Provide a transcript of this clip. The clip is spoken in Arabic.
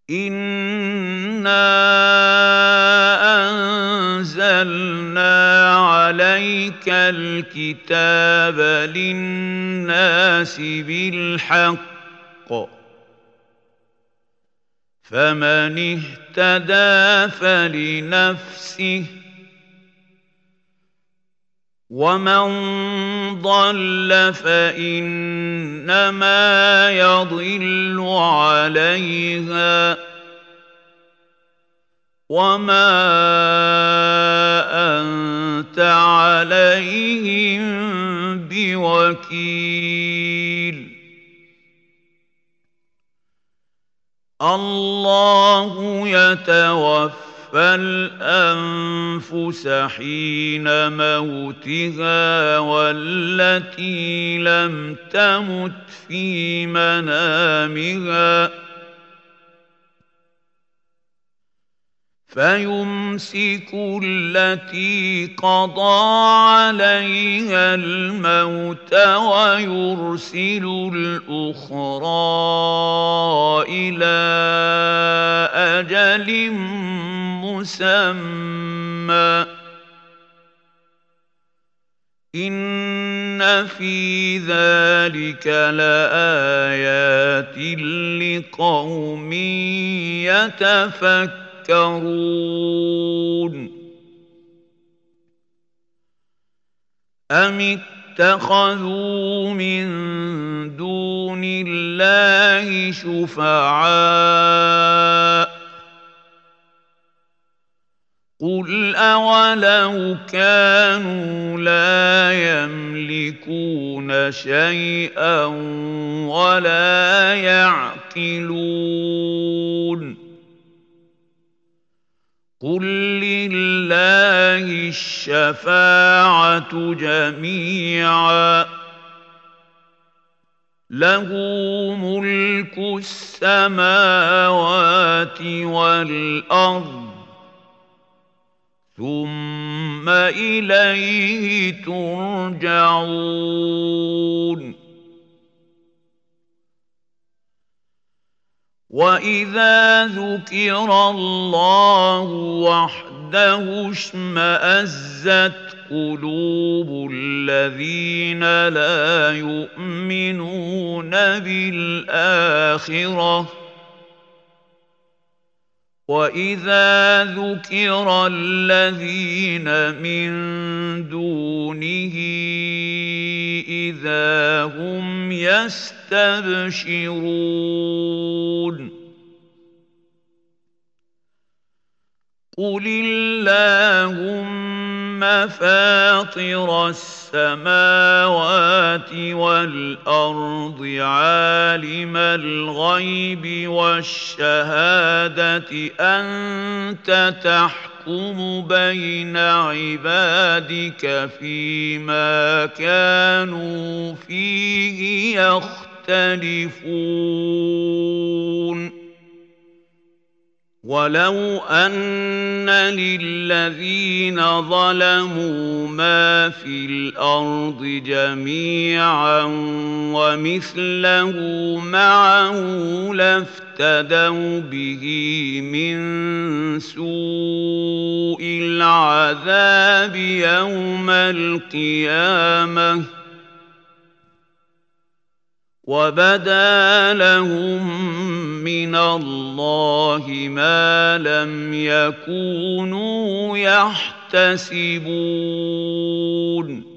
إِنَّا أَنزَلْنَا عَلَيْكَ الْكِتَابَ لِلنَّاسِ بِالْحَقِّ ۖ فَمَنِ اهْتَدَىٰ فَلِنَفْسِهِ ۖ وَمَن ضَلَّ فَإِنَّمَا يَضِلُّ عَلَيْهَا ۖ وَمَا أَنتَ عَلَيْهِم بِوَكِيلٍ اللَّهُ يَتَوَفَّى الْأَنفُسَ حِينَ مَوْتِهَا وَالَّتِي لَمْ تَمُتْ فِي مَنَامِهَا فَيُمْسِكُ الَّتِي قَضَىٰ عَلَيْهَا الْمَوْتَ وَيُرْسِلُ الْأُخْرَىٰ إِلَىٰ أَجَلٍ مُّسَمًّى ۚ إِنَّ فِي ذَٰلِكَ لَآيَاتٍ لِّقَوْمٍ يَتَفَكَّرُونَ أَمِ اتَّخَذُوا مِن دُونِ اللَّهِ شُفَعَاءَ ۚ قُلْ أَوَلَوْ كَانُوا لَا يَمْلِكُونَ شَيْئًا وَلَا يَعْقِلُونَ قُل لِّلَّهِ الشَّفَاعَةُ جَمِيعًا ۖ لَّهُ مُلْكُ السَّمَاوَاتِ وَالْأَرْضِ ۖ ثُمَّ إِلَيْهِ تُرْجَعُونَ وَإِذَا ذُكِرَ اللَّهُ وَحْدَهُ اشْمَأَزَّتْ قُلُوبُ الَّذِينَ لَا يُؤْمِنُونَ بِالْآخِرَةِ ۖ وَإِذَا ذُكِرَ الَّذِينَ مِن دُونِهِ إِذَا هُمْ يَسْتَبْشِرُونَ قُلِ اللَّهُمَّ فَاطِرَ السَّمَاوَاتِ وَالْأَرْضِ عَالِمَ الْغَيْبِ وَالشَّهَادَةِ أَنتَ تَحْكُمُ بَيْنَ عِبَادِكَ فِيمَا كَانُوا فِيهِ يَخْتَلِفُونَ وَلَوْ أَنَّ لِلَّذِينَ ظَلَمُوا مَا فِي الْأَرْضِ جَمِيعًا وَمِثْلَهُ مَعَهُ لَافْتَدَوْا بِهِ مِن سُوءِ الْعَذَابِ يَوْمَ الْقِيَامَةِ ۚ وَبَدَا لَهُم مِّنَ اللَّهِ مَا لَمْ يَكُونُوا يَحْتَسِبُونَ